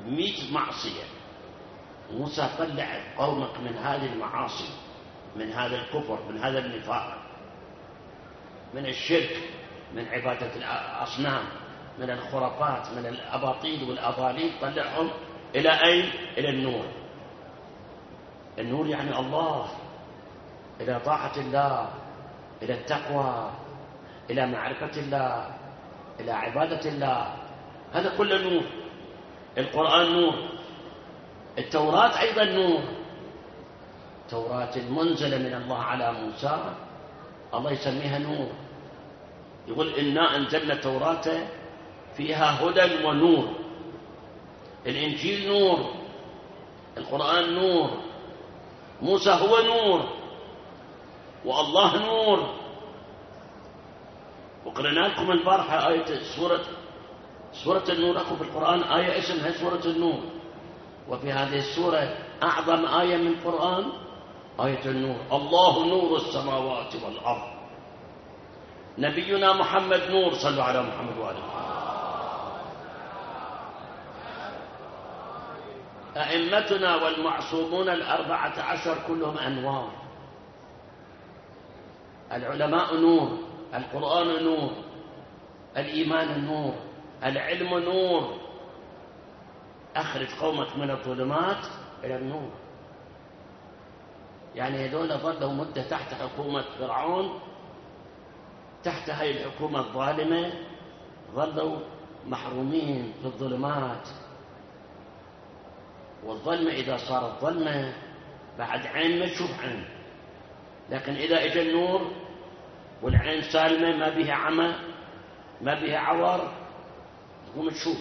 100 معصية. موسى طلع قومك من هذه المعاصي، من هذا الكفر، من هذا النفاق، من الشرك، من عبادة الأصنام، من الخرافات، من الأباطيل والأضاليل، طلعهم إلى أين؟ إلى النور. النور يعني الله، إلى طاعة الله، إلى التقوى، إلى معرفة الله، إلى عبادة الله. هذا كله نور. القرآن نور، التوراة أيضا نور. التوراة المنزلة من الله على موسى الله يسميها نور، يقول إنا أنزلنا التوراة فيها هدى ونور. الإنجيل نور، القرآن نور، موسى هو نور، والله نور. وقرأنا لكم البارحة آية سورة النور. أكو في القرآن آية اسمها سورة النور، وفي هذه السورة أعظم آية من القرآن آية النور. الله نور السماوات والأرض. نبينا محمد نور، صلوا على محمد وآله. أئمتنا والمعصومون 14 كلهم أنوار. العلماء نور، القرآن نور، الإيمان نور، العلم نور. أخرج قومك من الظلمات إلى النور. يعني هذول ظلوا مدة تحت حكومة فرعون، تحت هاي الحكومة الظالمة، ظلوا محرومين في الظلمات. والظلمة إذا صارت ظلمة بعد عين ما تشوف عين، لكن إذا إجا النور والعين سالمة ما بها عمى ما بها عور تقوم تشوف.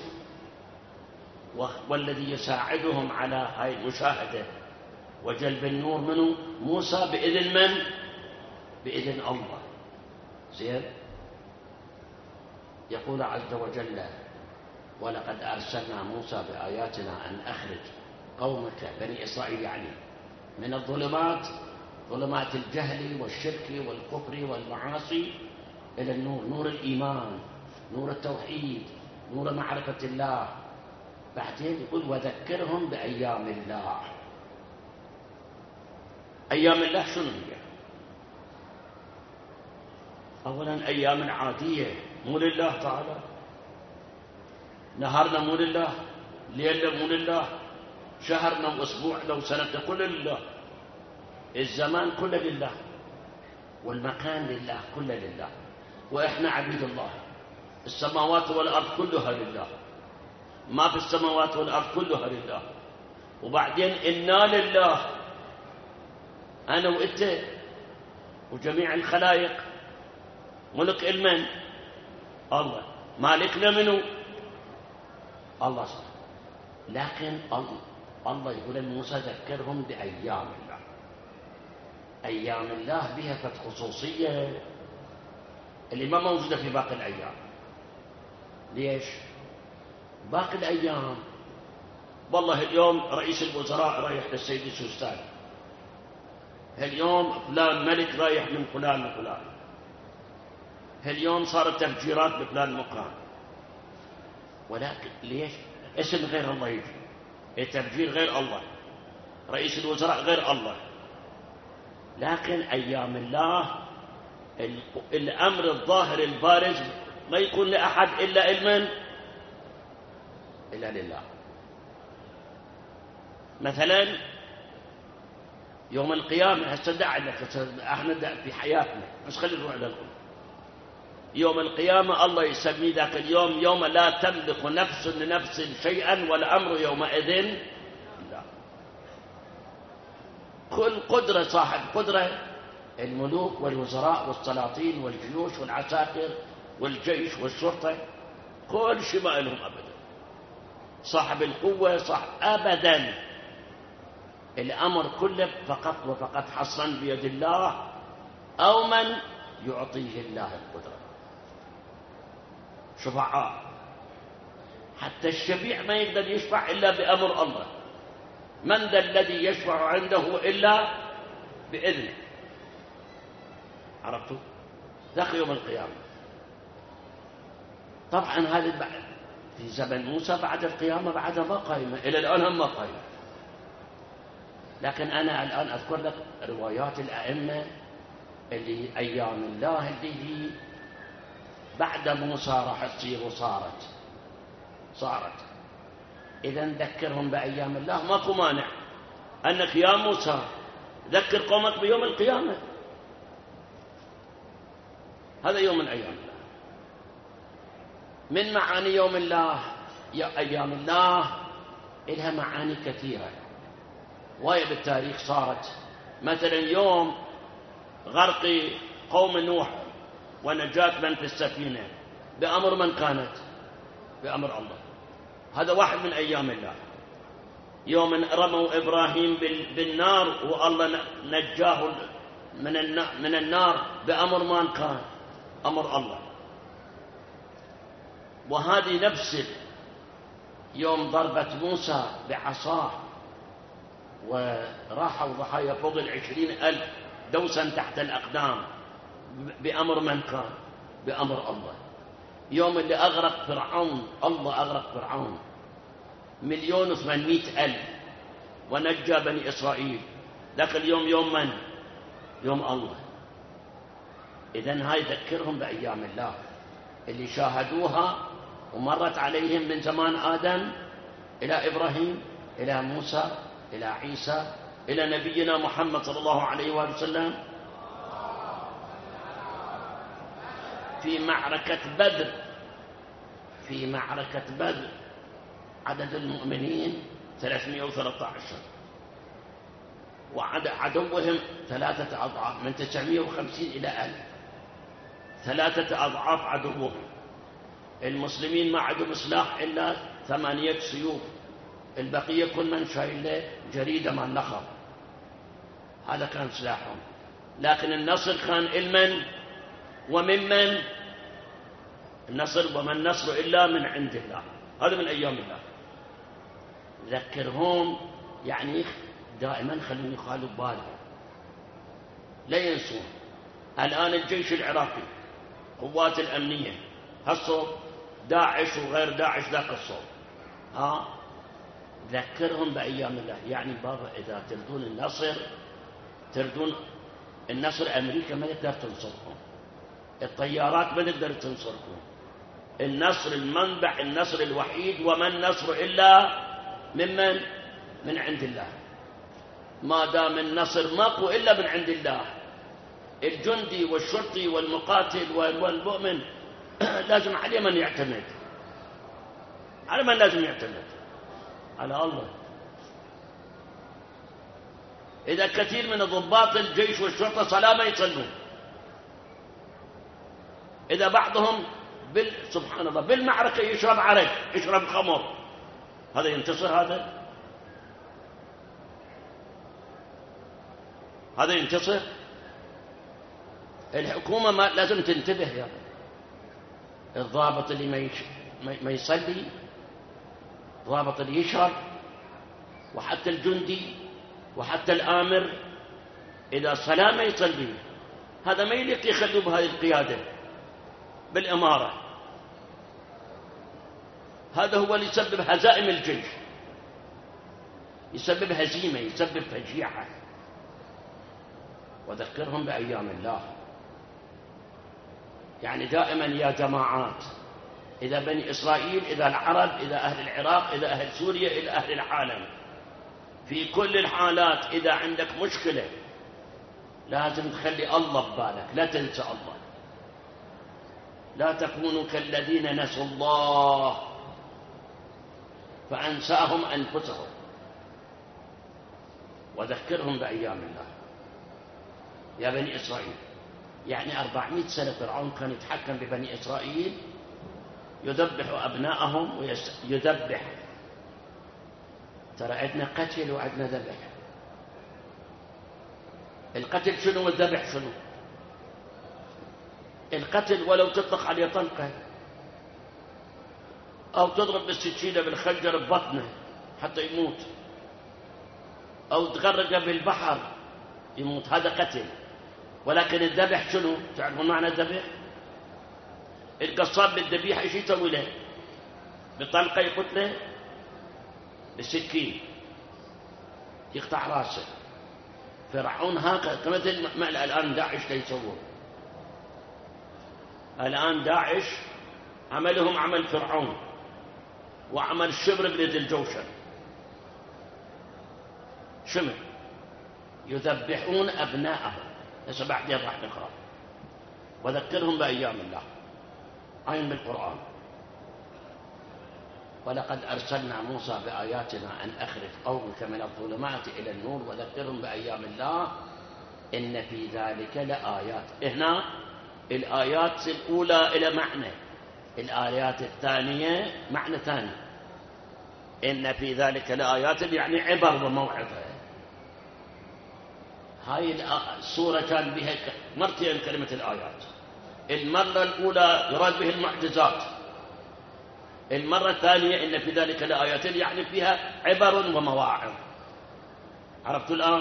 والذي يساعدهم على هاي المشاهدة وجلب النور منه موسى بإذن من؟ بإذن الله. زين. يقول عز وجل ولقد أرسلنا موسى بآياتنا أن أخرج قومك بني إسرائيل يعني من الظلمات، ظلمات الجهل والشرك والكفر والمعاصي، إلى النور، نور الإيمان، نور التوحيد، نور معرفة الله. بعدين يقول وذكرهم بأيام الله. أيام الله شنو هي؟ أولا أيام عادية مو لله تعالى، نهارنا مو لله، ليلنا مو لله، شهرنا وأسبوعنا وسنتنا كله لله، الزمان كله لله، والمكان لله، كله لله، وإحنا عبيد الله. السماوات والأرض كلها لله، ما في السماوات والأرض كلها لله. وبعدين إنا لله، أنا وإنت وجميع الخلائق. ملك المن؟ الله. مالكنا منه؟ الله صح. لكن الله يقول لموسى ذكرهم بأيام الله. أيام الله بها خصوصية اللي ما موجودة في باقي الأيام. ليش؟ باقي الأيام والله اليوم رئيس الوزراء رايح للسيد السوستان، اليوم فلان ملك رايح من فلان لفلان، اليوم صارت تفجيرات بفلان مكان. ولكن ليش؟ اسم غير الله يجي، التفجير غير الله، رئيس الوزراء غير الله. لكن أيام الله الأمر الظاهر البارز ما يكون لأحد إلا المن؟ إلا لله. مثلا يوم القيامة، هسه احنا في حياتنا بس خلينا نروح لكم. يوم القيامة الله يسمي ذاك اليوم يوم لا تملك نفس لنفس شيئا والأمر يومئذ لا. كل قدرة صاحب قدرة، الملوك والوزراء والسلاطين والجيوش والعساكر والجيش والشرطة، كل شيء ما لهم أبدا. صاحب القوة صاحب أبدا، الأمر كله فقط وفقط حصرا بيد الله أو من يعطيه الله القدرة. شفعاء، حتى الشفيع ما يقدر يشفع إلا بأمر الله. من ذا الذي يشفع عنده إلا بإذنه؟ عرفتوا؟ ذاك يوم القيامة. طبعا هذا في زمن موسى بعد القيامة بعد ما قائمة، إلى الآن هم ما قائمة. لكن أنا الآن أذكر لك روايات الأئمة اللي أيام الله اللي هي بعد موسى راح تصير وصارت. إذا ذكرهم بأيام الله، ماكو مانع أنك يا موسى ذكر قومك بيوم القيامة، هذا يوم من أيام الله. من معاني يوم الله يا أيام الله إلها معاني كثيرة وهي بالتاريخ صارت. مثلا يوم غرق قوم نوح ونجاة من في السفينة بأمر من كانت؟ بأمر الله، هذا واحد من أيام الله. يوم رموا إبراهيم بالنار والله نجاه من النار بأمر من كان؟ أمر الله. وهذه نفس يوم ضربت موسى بعصاه وراحوا ضحايا فوق 20,000 دوسا تحت الأقدام بأمر من كان؟ بأمر الله. يوم اللي أغرق فرعون، الله أغرق فرعون 1,800,000 ونجى بني إسرائيل. ذاك اليوم يوم من؟ يوم الله. إذن هاي ذكرهم بأيام الله اللي شاهدوها ومرت عليهم من زمان آدم إلى إبراهيم إلى موسى إلى عيسى إلى نبينا محمد صلى الله عليه وآله وسلم. في معركة بدر عدد المؤمنين 313 وعدوهم 3 أضعاف، من 950 إلى 1000، 3 أضعاف عدوهم. المسلمين ما عندهم سلاح إلا 8 سيوف، البقية كل من شايل له جريدة من نخل، هذا كان سلاحهم. لكن النصر كان المن وممن؟ النصر وما النصر إلا من عند الله، هذا من أيام الله. ذكرهم يعني دائما خلوني يخالوا بالهم لا ينسون. الآن الجيش العراقي قوات الأمنية هالصوب داعش وغير داعش ذاك الصوب، ذكرهم بأيام الله. يعني بابا إذا تردون النصر أمريكا ما تقدر تنصركم، الطيارات ما تقدر تنصركم، النصر المنبع النصر الوحيد وما النصر إلا ممن؟ من عند الله. ما دام النصر ماكو إلا من عند الله، الجندي والشرطي والمقاتل والمؤمن لازم عليه من يعتمد. على من لازم يعتمد؟ على الله. إذا كثير من ضباط الجيش والشرطة صلاة ما يصلون، إذا بعضهم سبحان الله بالمعركة يشرب عرق يشرب خمر، هذا ينتصر؟ هذا ينتصر؟ الحكومة ما لازم تنتبه يا الضابط اللي ما يصلي، الضابط اللي يشرب، وحتى الجندي وحتى الآمر إذا صلاة ما يصلي، هذا ما يليق يخلوا بهذه القيادة بالإمارة. هذا هو اللي يسبب هزائم الجيش، يسبب هزيمة، يسبب فجيعة. وذكرهم بأيام الله. يعني دائما يا جماعات، إذا بني إسرائيل، إذا العرب، إذا أهل العراق، إذا أهل سوريا، إذا أهل العالم، في كل الحالات إذا عندك مشكلة لازم تخلي الله ببالك، لا تنسى الله. لا تكونوا كالذين نسوا الله فأنساهم أنفسهم. وذكرهم بأيام الله يا بني إسرائيل. يعني 400 سنة فرعون كان يتحكم ببني إسرائيل، يذبح أبنائهم ويذبح. ترى عندنا قتل وعندنا ذبح. القتل شنو والذبح شنو؟ القتل ولو تطلق عليه طلقة أو تضرب بالسكينة بالخنجر ببطنه حتى يموت، أو تغرقه بالبحر يموت، هذا قتل. ولكن الذبح شنو؟ تعرفون معنى الذبح؟ القصاب بالذبيحة ايش يسوي له؟ بطلقة يقتله، بسكين يقطع راسه. فرعون هكذا كمثل ما الآن داعش يسوون. الآن داعش عملهم عمل فرعون، وعمل شبر بن ذي الجوشن. شمر يذبحون أبناءهم. هسه بعدين راح نقرأ. وذكرهم بأيام الله، عين بالقرآن. ولقد أرسلنا موسى بآياتنا أن أخرج قومك من الظلمات إلى النور وذكرهم بأيام الله إن في ذلك لآيات. هنا الآيات الأولى إلى معنى، الآيات الثانية معنى ثاني. إن في ذلك لآيات يعني عبر وموعظة. هاي السورة كان بها مرتين كلمة الآيات. المرة الأولى يراد به المعجزات، المرة الثانية إن في ذلك لآيات يعني فيها عبر ومواعظ. عرفتوا الآن؟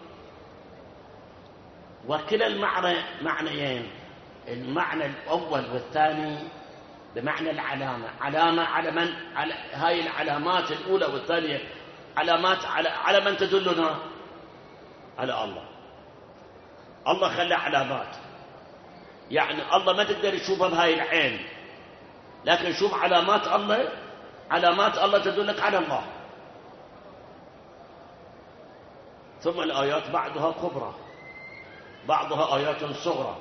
وكلا معنيين، المعنى الأول والثاني بمعنى العلامة. علامة على من؟ على هاي العلامات الأولى والثانية علامات على من تدلنا؟ على الله. الله خلى علامات، يعني الله ما تقدر تشوفها بهاي العين، لكن شوف علامات الله. علامات الله تدلك على الله. ثم الآيات بعضها كبرى، بعضها آيات صغرى.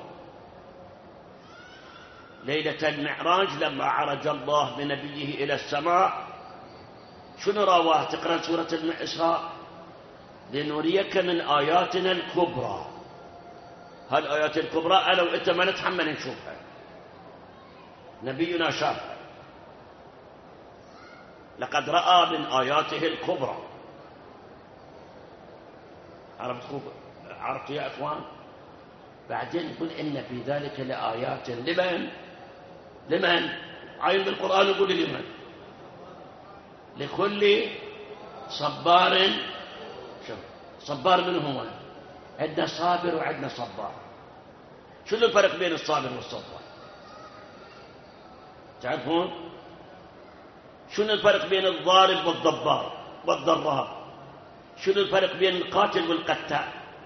ليلة المعراج لما عرج الله بنبيه إلى السماء شنو راواه؟ تقرأ سورة الإسراء لنريك من آياتنا الكبرى. هالآيات الكبرى أنا وإنت ما نتحمل نشوفها، نبينا شافها. لقد رأى من آياته الكبرى. عرفت يا أخوان؟ بعدين يقول إن في ذلك لآيات لمن؟ عين بالقرآن يقول لمن؟ لكل صبار. شوف صبار من هو؟ عندنا صابر وعندنا صبار. شنو الفرق بين الصابر والصبار؟ تعرفون؟ شنو الفرق بين الضارب والضراب؟ شنو الفرق بين القاتل والقتال؟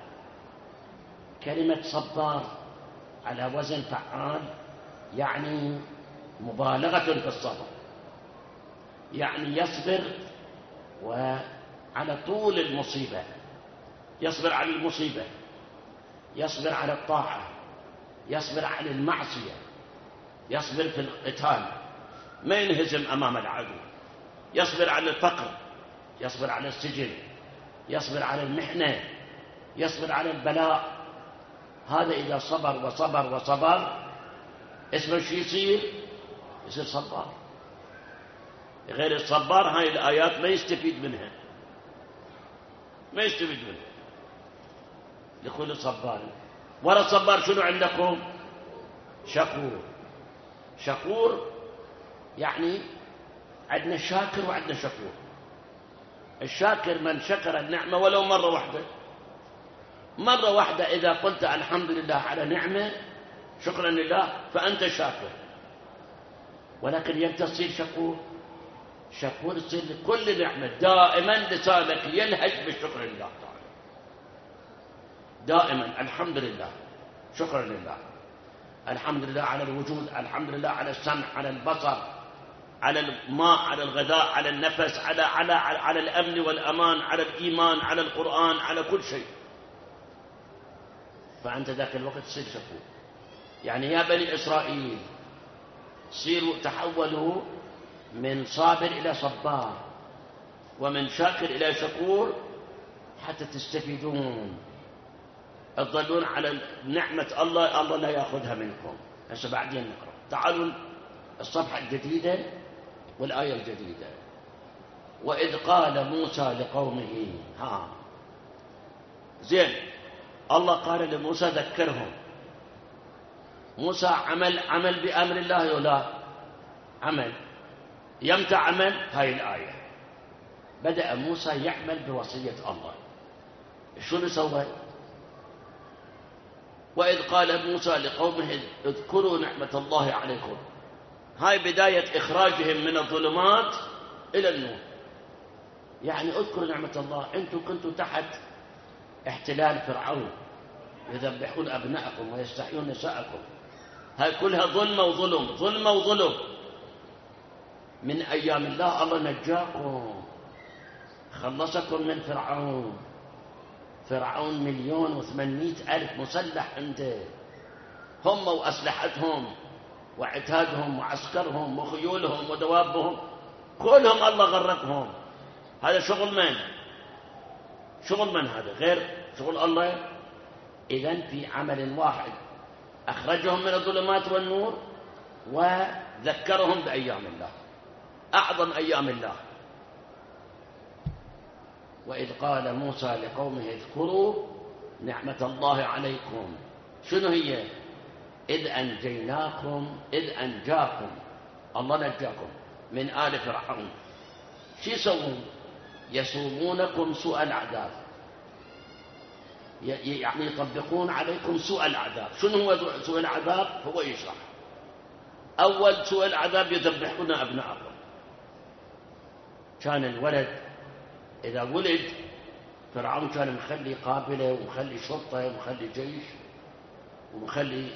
كلمة صبار على وزن فعال يعني مبالغة في الصبر، يعني يصبر وعلى طول المصيبة، يصبر على المصيبة، يصبر على الطاعة، يصبر على المعصية، يصبر في القتال، ما ينهزم أمام العدو، يصبر على الفقر، يصبر على السجن، يصبر على المحنة، يصبر على البلاء. هذا إذا صبر وصبر وصبر اسمه شو يصير صبار. غير الصبار هاي الآيات ما يستفيد منها، لكل صبار. ورا الصبار شنو عندكم؟ شكور يعني عندنا شاكر وعندنا شكور. الشاكر من شكر النعمة ولو مرة واحدة إذا قلت الحمد لله على نعمة شكرا لله فأنت شاكر. ولكن يبدأ تصير شكور تصير لكل نعمة. دائما لسانك يلهج بالشكر لله تعالى، دائما الحمد لله، شكرا لله، الحمد لله على الوجود، الحمد لله على السمع، على البصر، على الماء، على الغذاء، على النفس، على الأمن والأمان، على الإيمان، على القرآن، على كل شيء. فأنت ذاك الوقت تصير شكور. يعني يا بني إسرائيل صيروا تحولوا من صابر إلى صبار ومن شاكر إلى شكور حتى تستفيدون، تظلون على نعمة الله لا يأخذها منكم. هسه بعدين نقرأ. تعالوا الصفحة الجديدة والآية الجديدة. وإذ قال موسى لقومه زين، الله قال لموسى ذكرهم. موسى عمل بأمر الله ولا عمل؟ يمتى عمل؟ هاي الآية. بدأ موسى يعمل بوصية الله. شو سوى؟ وإذ قال موسى لقومه اذكروا نعمة الله عليكم هاي بداية إخراجهم من الظلمات إلى النور. يعني اذكروا نعمة الله، أنتم كنتوا تحت احتلال فرعون، يذبحون أبناءكم ويستحيون نساءكم، هاي كلها ظلمة وظلم، ظلمة وظلم. من أيام الله الله نجاكم، خلصكم من فرعون. فرعون 1,800,000 مسلح عنده، هم وأسلحتهم وعتادهم وعسكرهم وخيولهم ودوابهم كلهم الله غرقهم. هذا شغل من؟ شغل من هذا غير شغل الله؟ إذن في عمل واحد أخرجهم من الظلمات والنور وذكرهم بأيام الله، أعظم أيام الله. وإذ قال موسى لقومه اذكروا نعمة الله عليكم. شنو هي؟ إذ أنجاكم الله نجاكم من آل فرعون. شو يسوون؟ يسومونكم سوء العذاب، يعني يطبقون عليكم سوء العذاب. شنو هو سوء العذاب؟ هو يشرح. أول سوء العذاب يذبحون أبناءكم. كان الولد إذا ولد فرعون كان مخلي قابلة ومخلي شرطة ومخلي جيش ومخلي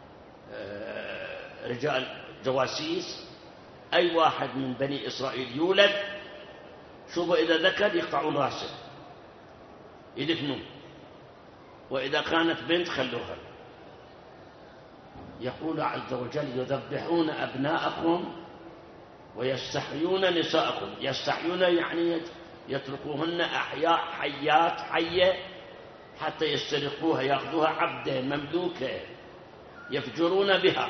رجال جواسيس. أي واحد من بني إسرائيل يولد شوفوا إذا ذكر يقطعون راسه يدفنون، وإذا كانت بنت خلوها. يقول عز وجل يذبحون أبناءكم ويستحيون نساءكم. يستحيون يعني يتركوهن أحياء حيات حية حتى يسترقوها، يأخذوها عبدة مملوكة يفجرون بها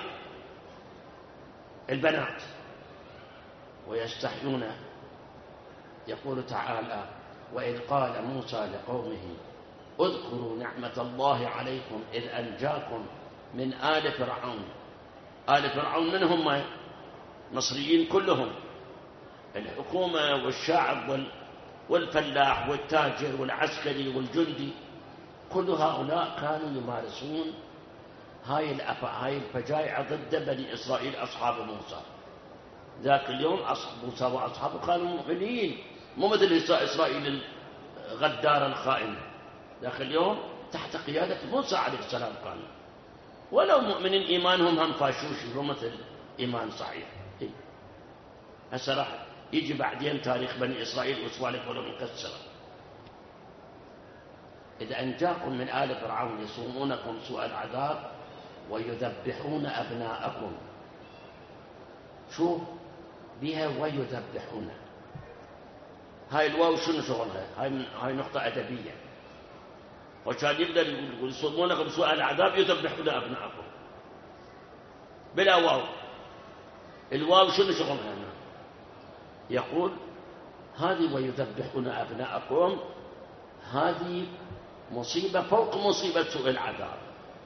البنات. ويستحيون. يقول تعالى وإذ قال موسى لقومه اذكروا نعمة الله عليكم إذ أنجاكم من آل فرعون. آل فرعون من هم؟ مصريين كلهم، الحكومة والشعب والفلاح والتاجر والعسكري والجندي، كل هؤلاء كانوا يمارسون هاي الفجائع ضد بني إسرائيل أصحاب موسى. ذاك اليوم موسى وأصحابه كانوا مؤمنين، مو مثل إسرائيل الغدارة الخائنة. ذاك اليوم تحت قيادة موسى عليه السلام كانوا، ولو مؤمنين إيمانهم هم فاشوش، مو مثل إيمان صحيح. هسه راح يجي بعدين تاريخ بني إسرائيل وسوالف ولو مكسرة. إذا أنجاكم من آل فرعون يسومونكم سوء العذاب ويذبحون أبناءكم. شو بها ويذبحون؟ هاي الواو شنو شغلها؟ هاي نقطة أدبية. وكان يقدر يقول يسومونكم سوء العذاب يذبحون أبناءكم بلا واو. الواو شنو شغلها هنا؟ يقول هذه ويذبحون أبناءكم هذه مصيبة فوق مصيبة سوء العذاب،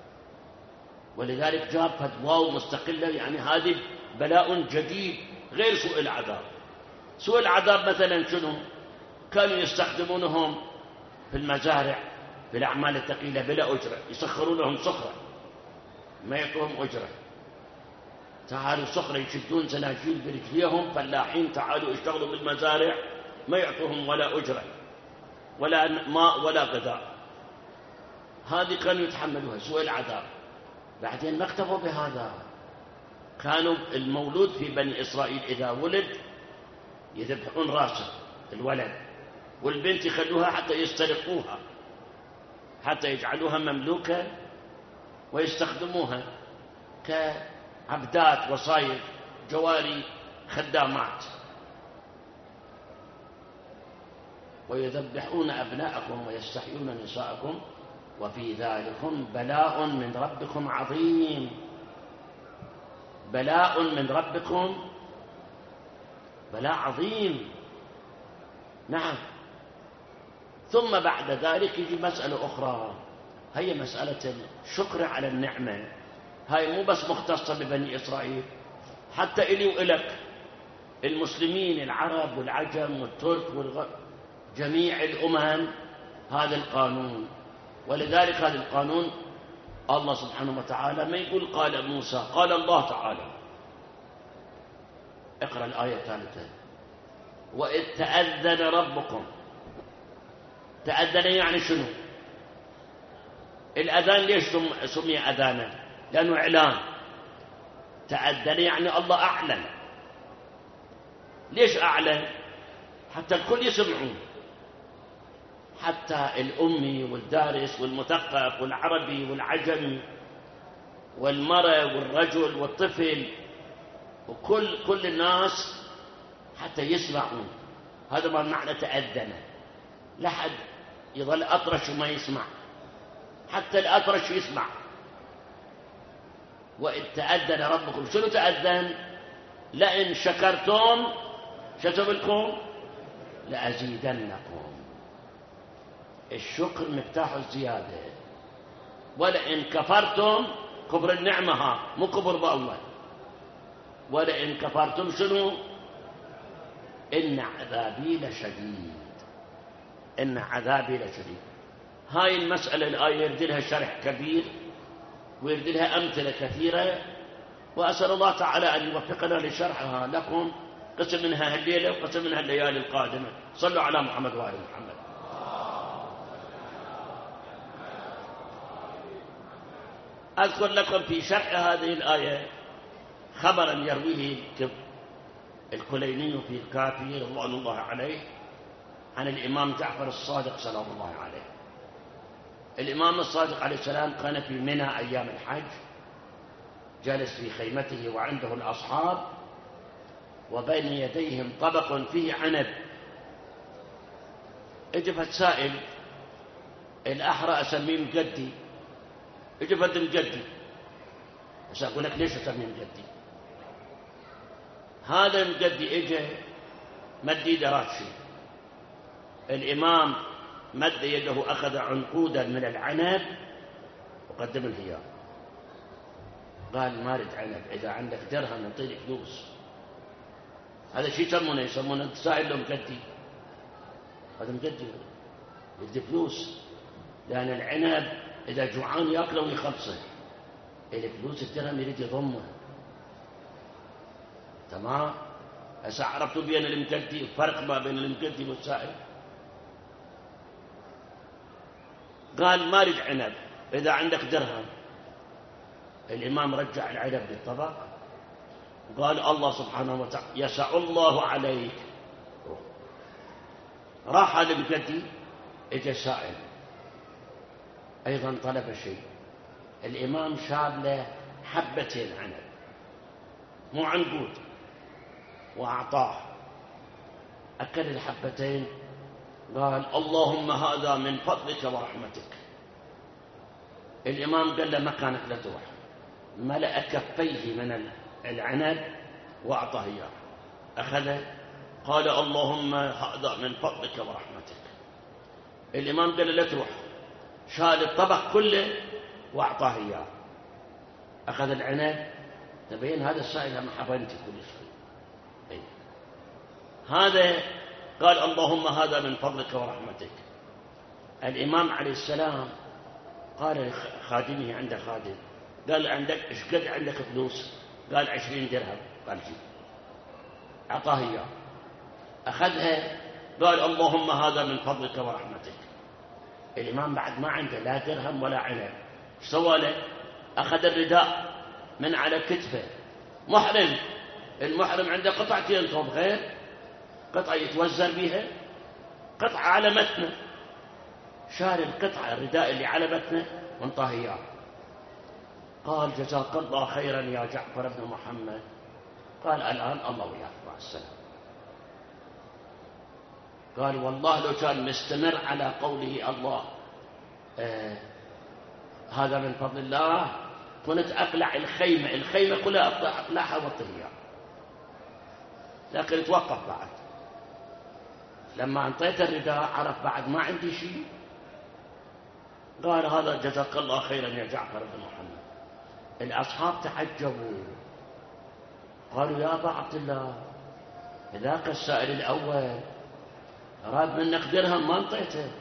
ولذلك جاب واو مستقلة، يعني هذه بلاء جديد غير سوء العذاب. سوء العذاب مثلا شنو؟ كانوا يستخدمونهم في المزارع في الأعمال الثقيلة بلا أجرة، يسخرون لهم سخرة ما يعطوهم أجرة. تعالوا سخرة يشدون سناجيل برجليهم، فلاحين تعالوا اشتغلوا بالمزارع ما يعطوهم ولا أجرة ولا ماء ولا غذاء. هذه كانوا يتحملوها سوء العذاب. بعدين ما اكتفوا بهذا، كانوا المولود في بني إسرائيل إذا ولد يذبحون راسه الولد، والبنت يخلوها حتى يسترقوها، حتى يجعلوها مملوكة ويستخدموها كعبدات وصايد جواري خدامات. ويذبحون أبناءكم ويستحيون نساءكم وفي ذلكم بلاء من ربكم عظيم. بلاء من ربكم، بلاء عظيم. نعم. ثم بعد ذلك يجي مسألة أخرى، هي مسألة الشكر على النعمة. هاي مو بس مختصة ببني إسرائيل، حتى إلي وإلك المسلمين العرب والعجم والترك جميع الأمم هذا القانون. ولذلك هذا القانون الله سبحانه وتعالى ما يقول قال موسى، قال الله تعالى اقرأ الآية الثالثة. وإذ تأذن ربكم. تأذن يعني شنو؟ الأذان ليش سمي أذانا؟ لأنه إعلان. تأذن يعني الله أعلن. ليش أعلن؟ حتى الكل يسمعون، حتى الأمي والدارس والمثقف والعربي والعجمي والمرأة والرجل والطفل وكل الناس حتى يسمعون. هذا ما معنى تأذن. لا حد يظل أطرش وما يسمع، حتى الأطرش يسمع. وإذ تأذن ربكم. شنو تأذن؟ لئن شكرتم شتم لكم لأزيدنكم. الشكر مفتاح الزيادة. ولئن كفرتم، كفر النعمة ها مو كفر بالله. ولئن كفرتم شنو؟ إن عذابي لشديد. إن عذابي لشديد. هاي المسألة الآية يرد لها شرح كبير ويرد لها أمثلة كثيرة، وأسأل الله تعالى أن يوفقنا لشرحها لكم، قسم منها الليلة وقسم منها الليالي القادمة. صلوا على محمد وآل محمد. أذكر لكم في شرح هذه الآية خبرا يرويه الكليني في الكافي رضوان الله عليه عن الإمام جعفر الصادق سلام الله عليه. الإمام الصادق عليه السلام كان في منى أيام الحج، جالس في خيمته وعنده الأصحاب، وبين يديهم طبق فيه عنب. اجى سائل الأحرى أسميه مجدي. اجى فد مجدي، بس أقول لك ليش أسميه مجدي؟ هذا مجدي اجى مد يده راشي. الإمام مد يده أخذ عنقودا من العنب وقدم الهيام. قال ما أريد عنب، إذا عندك درهم نعطيك فلوس. هذا شيء يسمونه سائل له مجدي. هذا مجدي يدي فلوس، لأن العنب إذا جوعان يأكله ويخلصه، الفلوس الدرهم يريد يضمه. تمام؟ هسه عرفتوا بين المجدي الفرق ما بين المجدي والسائل. قال ما أريد عنب، إذا عندك درهم. الإمام رجع العنب بالطبق وقال الله سبحانه وتعالى يسع الله عليك. راح هذا المجدي، اجى سائل أيضا طلب شيء. الإمام شاب له حبتين عنب مو عنقود وأعطاه. أكل الحبتين، قال اللهم هذا من فضلك ورحمتك. الإمام قال له مكانك لا تروح. ملأ كفيه من العنب وأعطاه إياه. أخذه قال اللهم هذا من فضلك ورحمتك. الإمام قال له لا تروح. شال الطبق كله وأعطاه إياه. أخذ العنب. تبين هذا السائل محبة أنت كل شيء. أي. هذا قال اللهم هذا من فضلك ورحمتك. الإمام عليه السلام قال لخادمه، عنده خادم، قال عندك ايش قد عندك فلوس؟ قال 20 درهم. قال جيب. أعطاه إياه. أخذها قال اللهم هذا من فضلك ورحمتك. الإمام بعد ما عنده لا درهم ولا عنب، ايش سوى له؟ أخذ الرداء من على كتفه. محرم، المحرم عنده قطعتين ثوب غير، قطعة يتوزر بها، قطعة على متنه. شال القطعة الرداء اللي على متنه وانطاه إياه. قال جزاك الله خيرا يا جعفر بن محمد. قال الآن الله وياك مع السلامة. قال والله لو كان مستمر على قوله الله هذا من فضل الله كنت أقلع الخيمة كلها أقلعها وطيها، لكن توقف بعد. لما انطيت الرداء عرف بعد ما عندي شيء. قال هذا جزاك الله خيرا يا جعفر بن محمد. الأصحاب تعجبوا، قالوا يا أبا عبد الله ذاك السائل الأول أراد منك درهم ما انطيته،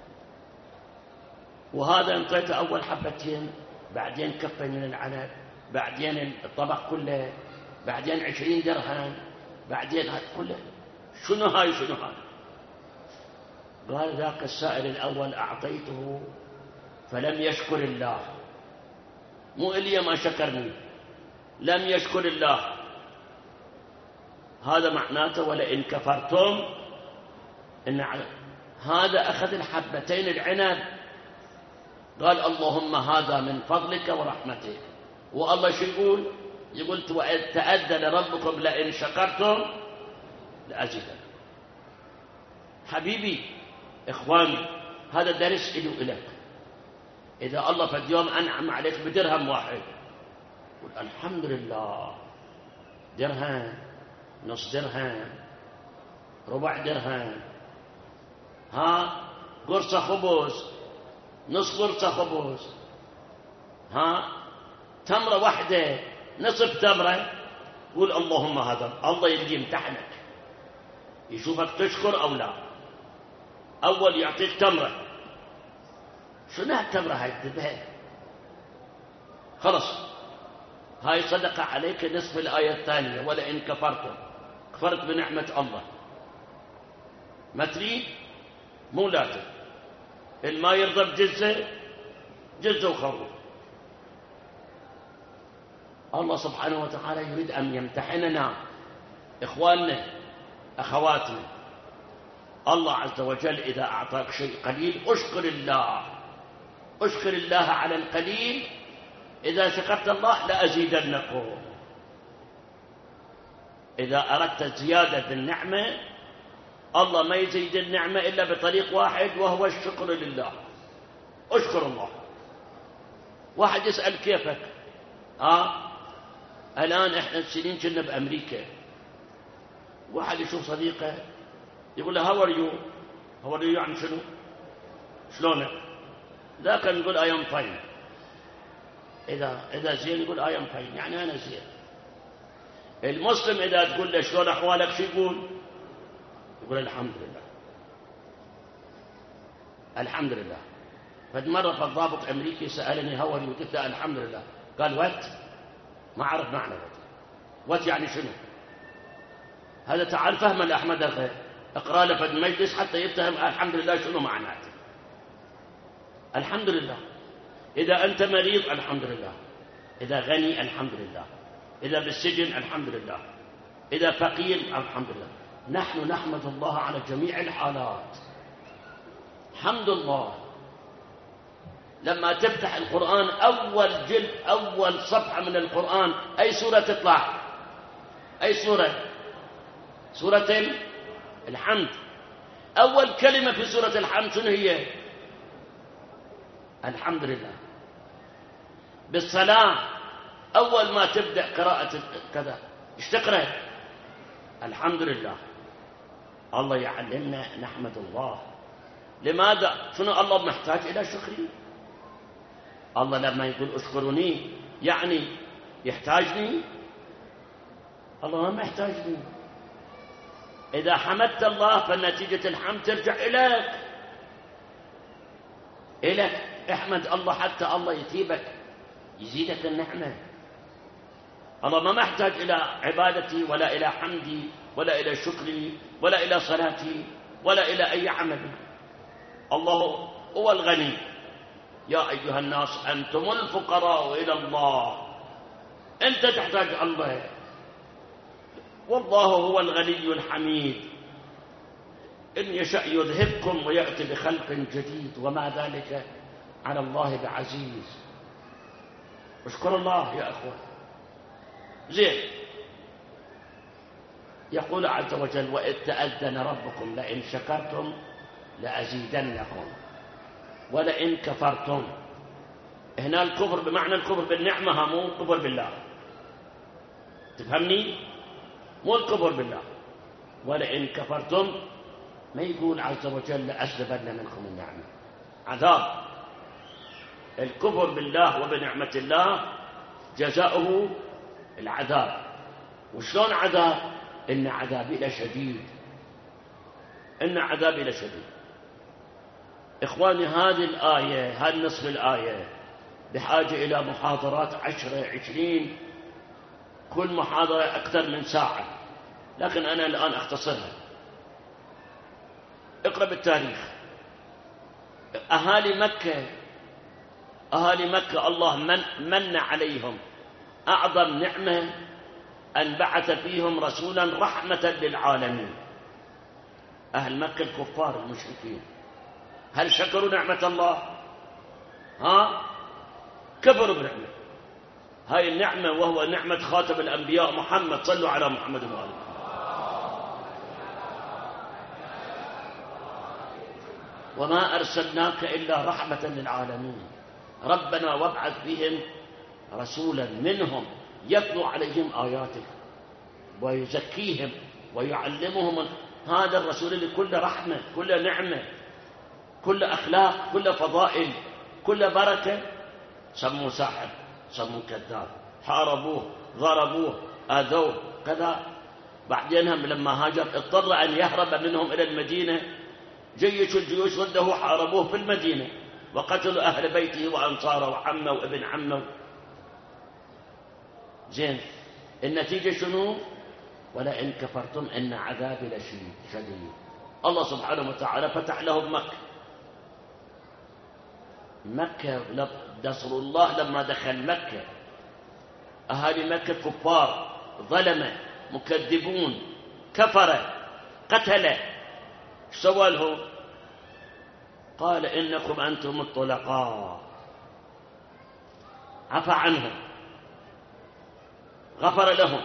وهذا انطيته أول حبتين، بعدين كفين من العنب، بعدين الطبق كله، بعدين 20 درهم. بعدين تقول له شنو هاي شنو هاي؟ قال ذاك السائل الأول أعطيته فلم يشكر الله، مو إلي ما شكرني، لم يشكر الله. هذا معناته ولئن كفرتم إن هذا أخذ الحبتين العنب، قال اللهم هذا من فضلك ورحمتك. والله شو يقول؟ يقول تأذن ربكم لئن شكرتم لأزيدكم. حبيبي إخواني، هذا درس إلي وإلك. إذا الله في اليوم أنعم عليك بدرهم واحد قل الحمد لله، درهم، نص درهم، ربع درهم، ها قرصة خبز، نصف قرصة خبز، ها تمرة واحدة، نصف تمرة، قول اللهم هذا. الله يجي يمتحنك يشوفك تشكر أو لا. أول يعطيك تمرة، شنو التمرة هاي تذهب خلص، هاي صدق عليك نصف الآية الثانية ولئن كفرتم، كفرت بنعمة الله. ما تريد مو لازم، الما يرضى بجزة جزة وخروف. الله سبحانه وتعالى يريد أن يمتحننا إخواننا أخواتنا. الله عز وجل إذا أعطاك شيء قليل أشكر الله، أشكر الله على القليل، إذا شكرت الله لأزيدنكم. إذا أردت زيادة النعمة الله ما يزيد النعمة إلا بطريق واحد وهو الشكر لله. أشكر الله. واحد يسأل كيفك؟ الآن إحنا سنين كنا بأمريكا، واحد يشوف صديقه يقول له هاو ار يو، هاو ار يو يعني شنو؟ شلونك؟ ذاك نقول اي ام فاين. إذا زين يقول اي ام فاين يعني أنا زين. المسلم إذا تقول له شلون أحوالك شو يقول؟ يقول الحمد لله الحمد لله. فمرة فالضابط أمريكي سألني هاو ار يو، قلت له الحمد لله. قال وات؟ ما عرف معنى وات يعني شنو. هذا تعال فهم الأحمد الغير، اقرأ له في المجلس حتى يفهم الحمد لله شنو معناته. الحمد لله. إذا أنت مريض الحمد لله، إذا غني الحمد لله، إذا بالسجن الحمد لله، إذا فقير الحمد لله. نحن نحمد الله على جميع الحالات. حمد الله. لما تفتح القرآن أول جلد أول صفحة من القرآن أي سورة تطلع؟ أي سورة؟ سورة الحمد. أول كلمة في سورة الحمد شنو هي؟ الحمد لله. بالصلاة أول ما تبدأ قراءة كذا ايش تقرأ؟ الحمد لله. الله يعلمنا نحمد الله. لماذا؟ شنو الله محتاج إلى شكري؟ الله لما يقول اشكروني يعني يحتاجني؟ الله ما يحتاجني. إذا حمدت الله فنتيجة الحمد ترجع إليك. احمد الله حتى الله يثيبك يزيدك النعمة. الله ما محتاج إلى عبادتي ولا إلى حمدي ولا إلى شكري ولا إلى صلاتي ولا إلى أي عمل. الله هو الغني. يا أيها الناس أنتم الفقراء إلى الله. أنت تحتاج الله، والله هو الغني الحميد. إن يشاء يذهبكم ويأتي بخلق جديد وما ذلك على الله بعزيز. اشكر الله يا أخوة. زين. يقول عز وجل وإذ تأذن ربكم لئن شكرتم لأزيدنكم ولئن كفرتم. هنا الكفر بمعنى الكفر بالنعمة، مو الكفر بالله. تفهمني؟ مو الكفر بالله. ولئن كفرتم ما يقول عز وجل لأسلبن منكم النعمة، عذاب. الكفر بالله وبنعمة الله جزاؤه العذاب. وشلون عذاب؟ إن عذابي لشديد، إن عذابي لشديد. إخواني هذه الآية، هذه نصف الآية بحاجة إلى محاضرات 10 20، كل محاضرة أكثر من ساعة. لكن أنا الآن أختصرها. اقرأ بالتاريخ. أهالي مكة الله من عليهم أعظم نعمة أن بعث فيهم رسولا رحمة للعالمين. أهل مكة الكفار المشركين هل شكروا نعمة الله؟ كفروا بنعمة هاي النعمة، وهو نعمة خاتم الأنبياء محمد. صلوا على محمد وآله. وما أرسلناك إلا رحمة للعالمين. ربنا وابعث بهم رسولا منهم يتلو عليهم آياتك ويزكيهم ويعلمهم. هذا الرسول اللي كله رحمة، كله نعمة، كله أخلاق، كله فضائل، كله بركة. سموه ساحر، سموه كذاب، حاربوه، ضربوه، آذوه كذا. بعدين هم لما هاجر اضطر أن يهرب منهم إلى المدينة. جيش الجيوش ضده حاربوه في المدينة وقتلوا أهل بيته وأنصاره وعمه وابن عمه. زين، النتيجة شنو؟ ولئن كفرتم إن عذابي لشديد. الله سبحانه وتعالى فتح لهم مكة. نصر الله لما دخل مكة، أهالي مكة كفار، ظلمة، مكذبون، كفرة، قتلة. ايش سوى لهم؟ قال إنكم أنتم الطلقاء. عفى عنهم، غفر لهم.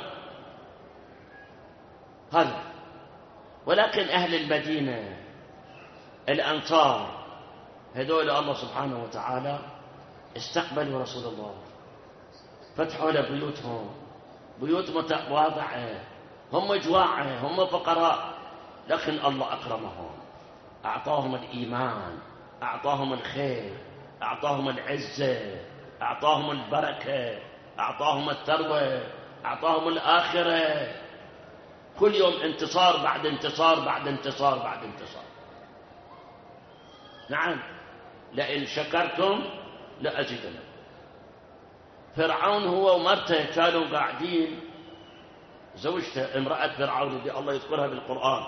هذا. ولكن أهل المدينة الأنصار هذول الله سبحانه وتعالى استقبلوا رسول الله، فتحوا له بيوتهم، بيوت متواضعة، هم جواعة، هم فقراء، لكن الله أكرمهم، أعطاهم الإيمان، أعطاهم الخير، أعطاهم العزة، أعطاهم البركة، أعطاهم الثروة، أعطاهم الآخرة. كل يوم انتصار بعد انتصار بعد انتصار بعد انتصار. نعم، لئن شكرتم لأزيدنكم. فرعون هو ومرته كانوا قاعدين، زوجته امرأة فرعون اللي الله يذكرها بالقرآن،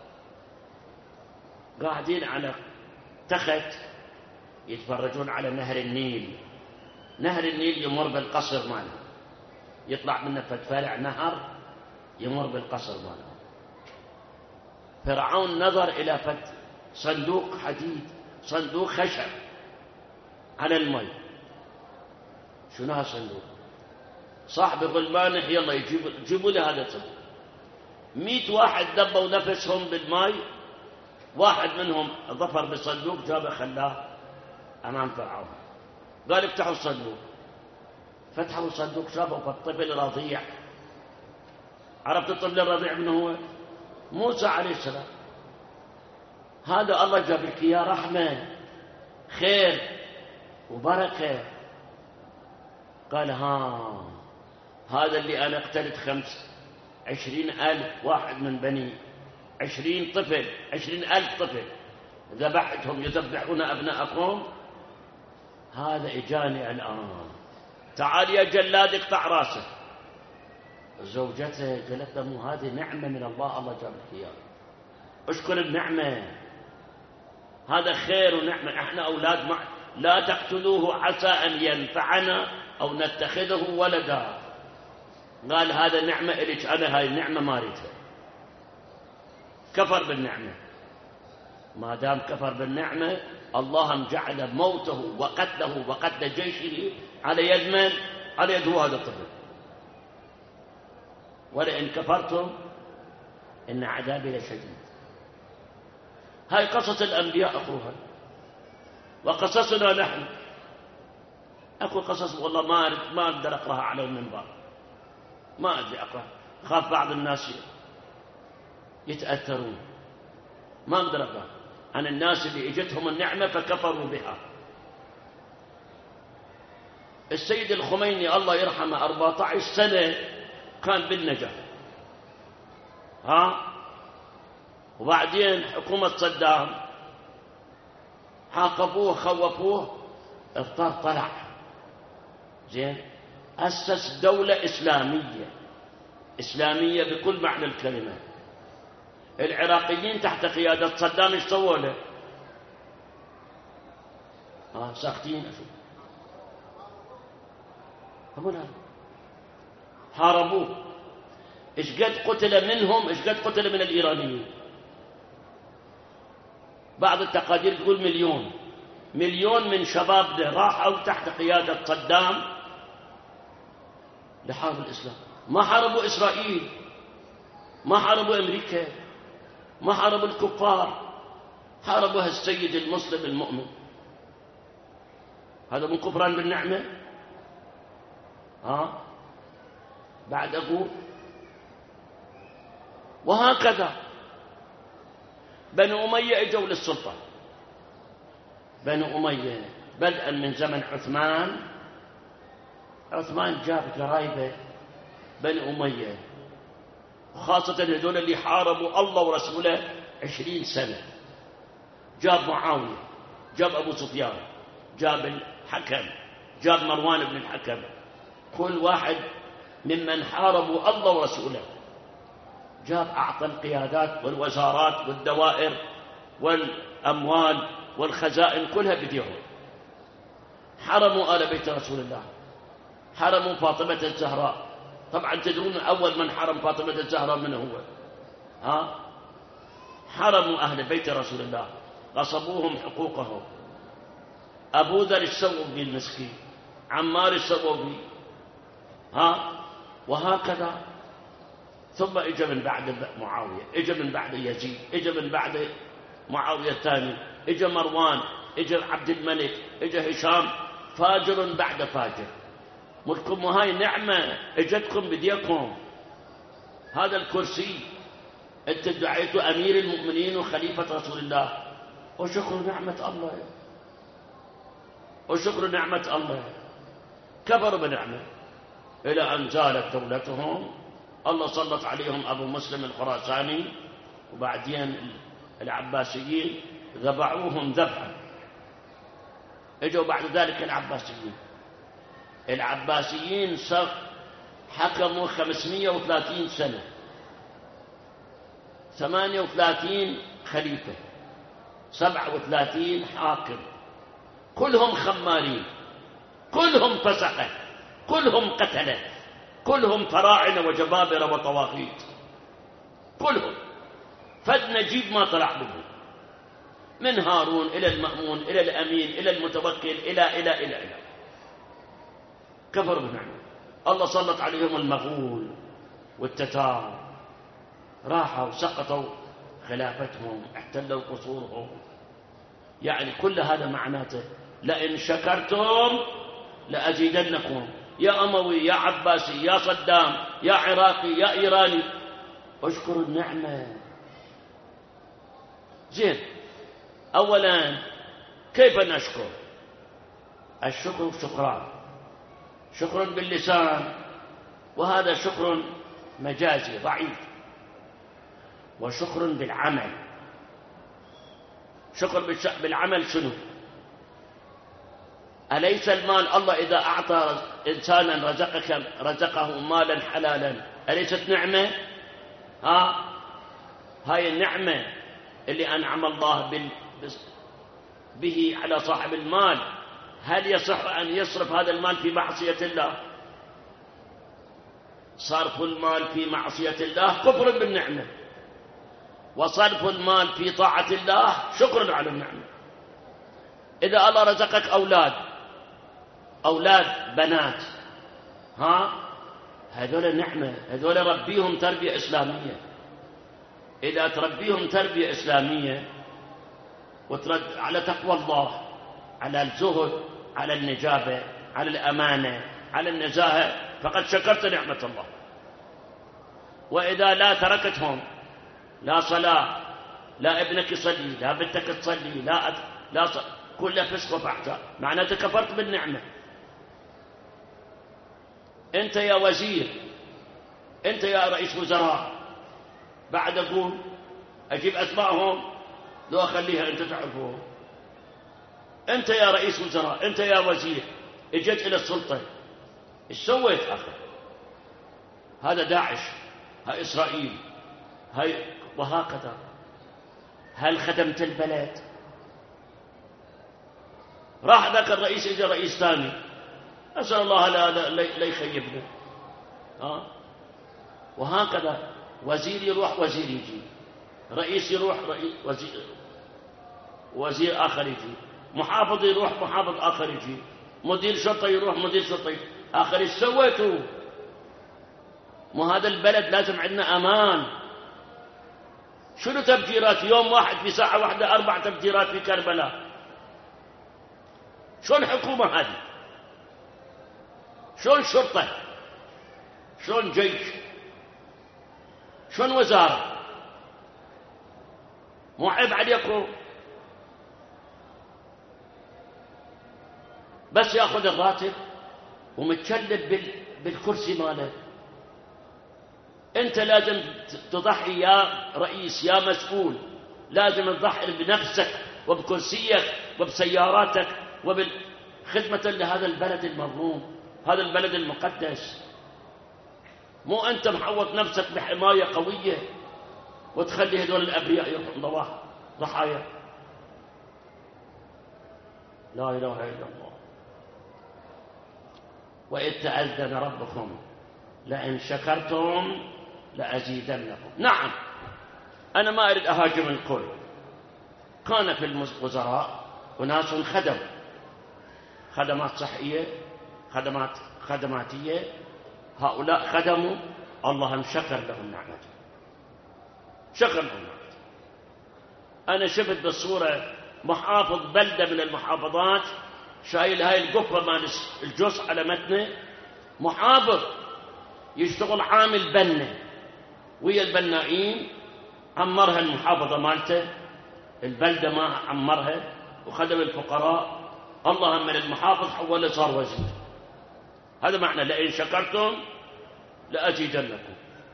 قاعدين على تخت يتفرجون على نهر النيل. نهر النيل يمر بالقصر ماله، يطلع منه فرع نهر يمر بالقصر ماله. فرعون نظر إلى صندوق حديد، صندوق خشب على المي. شنو هالصندوق؟ صاحب غلمانه يلا يجيبوا لي هذا الصندوق. 100 واحد دبوا نفسهم بالماء، واحد منهم ظفر بالصندوق، جابه خلاه أمام فرعون. قال افتحوا الصندوق. فتحوا الصندوق، شافوا الطفل رضيع. عرفت الطفل الرضيع من هو؟ موسى عليه السلام. هذا الله جاب لك يا رحمة، خير وبركة. قال هذا اللي أنا اقتلت 20,000 واحد من بني 20 طفل، 20,000 طفل ذبحتهم، يذبحون أبناءكم. هذا إجاني الآن، تعال يا جلاد اقطع راسه. زوجته قالت له مو هذه نعمة من الله، الله جاب لك إياه، اشكر النعمة، هذا خير ونعمة. احنا أولاد لا تقتلوه عسى أن ينفعنا أو نتخذه ولدا. قال هذا نعمة إليك، أنا هاي النعمة ما أريدها. كفر بالنعمة. ما دام كفر بالنعمة، الله جعل موته وقتله وقتل جيشه على يد من؟ على يد هذا الطفل. ولئن كفرتم إن عذابي لشديد. هاي قصص الأنبياء أخوها، وقصصنا نحن. أكو قصص والله ما أقدر أقرأها على المنبر، ما أدري أقرأ، خاف بعض الناس يتأثرون، ما أقدر أقرأ عن الناس اللي اجتهم النعمة فكفروا بها. السيد الخميني الله يرحمه 14 سنة كان بالنجف، وبعدين حكومة صدام عاقبوه خوفوه، اضطر طلع. زين، أسس دولة إسلامية إسلامية بكل معنى الكلمة. العراقيين تحت قيادة صدام ايش سووا له؟ ساكتين. حاربوه. ايش قد قتل منهم، ايش قد قتل من الإيرانيين؟ بعض التقادير تقول مليون من شبابنا راحوا تحت قيادة صدام لحرب الإسلام. ما حاربوا إسرائيل، ما حاربوا أمريكا، ما حاربوا الكفار، حاربوا السيد المسلم المؤمن. هذا من كفران بالنعمة. بعد أقول وهكذا بنو أمية اجوا للسلطة. بنو أمية بدءا من زمن عثمان جاب قرايبه بنو أمية، وخاصة هذول اللي حاربوا الله ورسوله 20 سنة. جاب معاوية، جاب أبو سفيان، جاب الحكم، جاب مروان بن الحكم، كل واحد ممن حاربوا الله ورسوله جاب أعطى القيادات والوزارات والدوائر والأموال والخزائن كلها بديهم. حرموا آل بيت رسول الله، حرموا فاطمة الزهراء. طبعا تدرون أول من حرم فاطمة الزهراء من هو؟ حرموا أهل بيت رسول الله، غصبوهم حقوقهم. أبو ذر السوبي المسكين، عمار السوبي، وهكذا. ثم اجى من بعد معاوية، اجى من بعد يزيد، اجى من بعد معاوية الثاني، اجى مروان، اجى عبد الملك، اجى هشام، فاجر بعد فاجر. ملكم وهاي نعمة اجتكم بديكم. هذا الكرسي انت دعيتوا امير المؤمنين وخليفة رسول الله، وشكر نعمة الله، وشكر نعمة الله. كفروا بنعمة إلى أن زالت دولتهم. الله سلط عليهم أبو مسلم الخراساني، وبعدين العباسيين ذبحوهم ذبحا. اجوا بعد ذلك العباسيين حكموا 530 سنة، 38 خليفة، 37 حاكم، كلهم خمارين، كلهم فسقة، كلهم قتلة، كلهم فراعنة وجبابرة وطواغيت، كلهم. فد نجيب ما طلع به، من هارون إلى المأمون إلى الأمين إلى المتوكل إلى كفروا بنعمة الله. سلط عليهم المغول والتتار، راحوا سقطوا خلافتهم، احتلوا قصورهم. يعني كل هذا معناته لئن شكرتم لأزيدنكم. يا أموي، يا عباسي، يا صدام، يا عراقي، يا إيراني، اشكروا النعمة. زين، أولا كيف نشكر؟ الشكر شكران، شكر باللسان، وهذا شكر مجازي ضعيف، وشكر بالعمل. شكر بالعمل شنو؟ أليس المال الله إذا أعطى إنسانا رزقه مالا حلالا أليست نعمة؟ هاي النعمة اللي أنعم الله به على صاحب المال. هل يصح أن يصرف هذا المال في معصية الله؟ صرف المال في معصية الله كفر بالنعمة، وصرف المال في طاعة الله شكر على النعمة. إذا الله رزقك أولاد بنات، هذول نعمة، هذول ربيهم تربية إسلامية. إذا تربيهم تربية إسلامية وترد على تقوى الله، على الزهد، على النجابة، على الأمانة، على النزاهة، فقد شكرت نعمة الله. وإذا لا تركتهم، لا صلاة، لا ابنك يصلي، لا بنتك تصلي، لا كل فسق وفحشاء، معناته كفرت بالنعمة. أنت يا وزير، أنت يا رئيس وزراء، بعد أقول أجيب أسمائهم لو أخليها أنت تعرفهم. أنت يا رئيس وزراء، أنت يا وزير، اجيت إلى السلطة، إيش سويت آخر؟ هذا داعش، هاي إسرائيل، هاي وهكذا. هل خدمت البلد؟ راح ذاك الرئيس، اجى رئيس ثاني، أسأل الله لا يخيبنا. وهكذا وزير يروح وزير يجي، رئيس يروح وزير آخر يجي، محافظ يروح محافظ آخر يجي، مدير شرطة يروح مدير شرطة آخر. ايش سويتوا؟ مو هذا البلد لازم عندنا أمان. شنو تفجيرات يوم واحد في ساعة واحدة 4 تفجيرات في كربلاء؟ شلون حكومة هذه؟ شلون شرطة؟ شلون جيش؟ شلون وزارة؟ مو عيب عليكم؟ بس ياخذ الراتب ومتشلب بالكرسي ماله. انت لازم تضحي يا رئيس يا مسؤول، لازم تضحي بنفسك وبكرسيك وبسياراتك وبالخدمة لهذا البلد المظلوم، هذا البلد المقدس. مو أنت محوط نفسك بحماية قوية وتخلي هذول الأبرياء يكونوا ضحايا. لا إله إلا الله. وإذ تأذن ربكم لئن شكرتم لأزيدنكم. نعم، أنا ما أريد أهاجم الكل. كان في الوزراء وناس خدموا خدمات صحية، خدماتية، هؤلاء خدموا، الله شكر لهم نعمته، شكر لهم نعمته. أنا شفت بالصورة محافظ بلدة من المحافظات شايل هاي القفة مال الجص على متنه، محافظ يشتغل عامل بنة ويا البنائين، عمرها المحافظة مالته، البلدة ما عمرها وخدم الفقراء. الله من المحافظ حوله صار وزير. هذا معنى لئن شكرتم لأزيدنكم.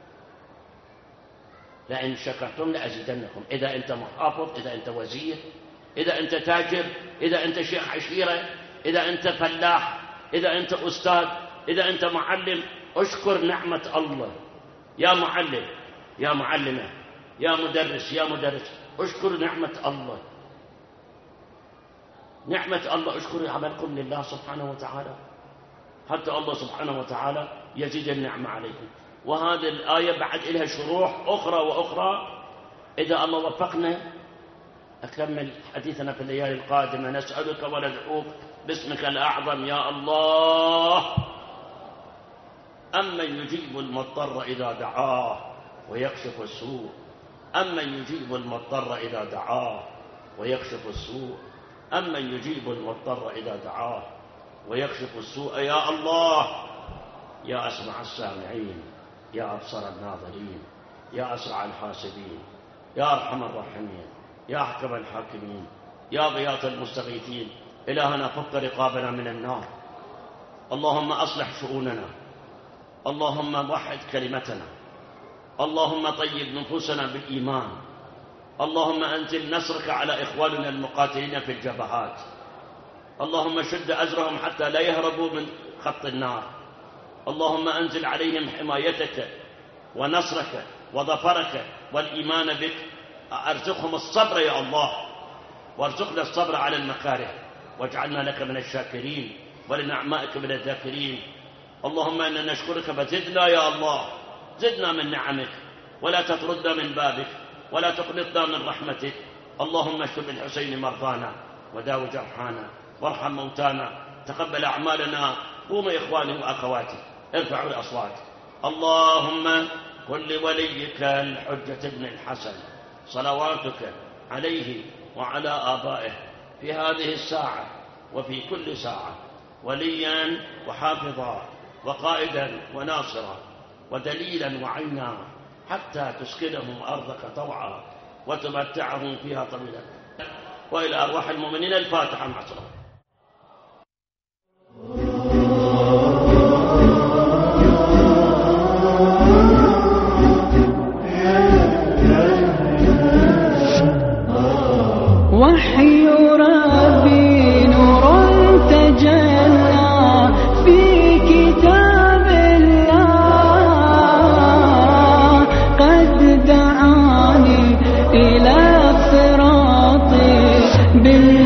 لئن شكرتم لأزيدنكم. إذا أنت محافظ، إذا أنت وزير، إذا أنت تاجر، إذا أنت شيخ عشيرة، إذا أنت فلاح، إذا أنت أستاذ، إذا أنت معلم، أشكر نعمة الله. يا معلم، يا معلمة، يا مدرس، يا مدرس، أشكر نعمة الله. نعمة الله، اشكروا عملكم لله سبحانه وتعالى، حتى الله سبحانه وتعالى يزيد النعمة عليكم. وهذه الآية بعد لها شروح أخرى وأخرى. إذا الله وفقنا أكمل حديثنا في الليالي القادمة. نسألك وندعوك باسمك الأعظم يا الله، أمن يجيب المضطر إذا دعاه ويكشف السوء، أمن يجيب المضطر إذا دعاه ويكشف السوء، أمن يجيب المضطر إذا دعاه ويكشف السوء. يا الله، يا أسمع السامعين، يا أبصر الناظرين، يا أسرع الحاسبين، يا أرحم الراحمين، يا أحكم الحاكمين، يا غياث المستغيثين. إلهنا فك رقابنا من النار. اللهم أصلح شؤوننا، اللهم وحد كلمتنا، اللهم طيب نفوسنا بالإيمان، اللهم أنزل نصرك على إخواننا المقاتلين في الجبهات، اللهم شد أزرهم حتى لا يهربوا من خط النار، اللهم أنزل عليهم حمايتك ونصرك وظفرك والإيمان بك. أرزقهم الصبر يا الله، وارزقنا الصبر على المكاره، واجعلنا لك من الشاكرين ولنعمائك من الذاكرين. اللهم إنا نشكرك فزدنا يا الله، زدنا من نعمك، ولا تطردنا من بابك، ولا تقنطنا من رحمتك. اللهم اشف بالحسين مرضانا وداو جرحانا وارحم موتانا، تقبل أعمالنا. قوموا إخواني وأخواتي، ارفعوا الأصوات. اللهم كن لوليك الحجة ابن الحسن صلواتك عليه وعلى آبائه في هذه الساعة وفي كل ساعة وليا وحافظا وقائدا وناصرا ودليلا وعينا، حتى تسكنهم أرضك طوعا وتمتعهم فيها طويلا. وإلى أرواح المؤمنين الفاتحة مع الصلاة. وحي ربي نور تجلى في كتاب الله، من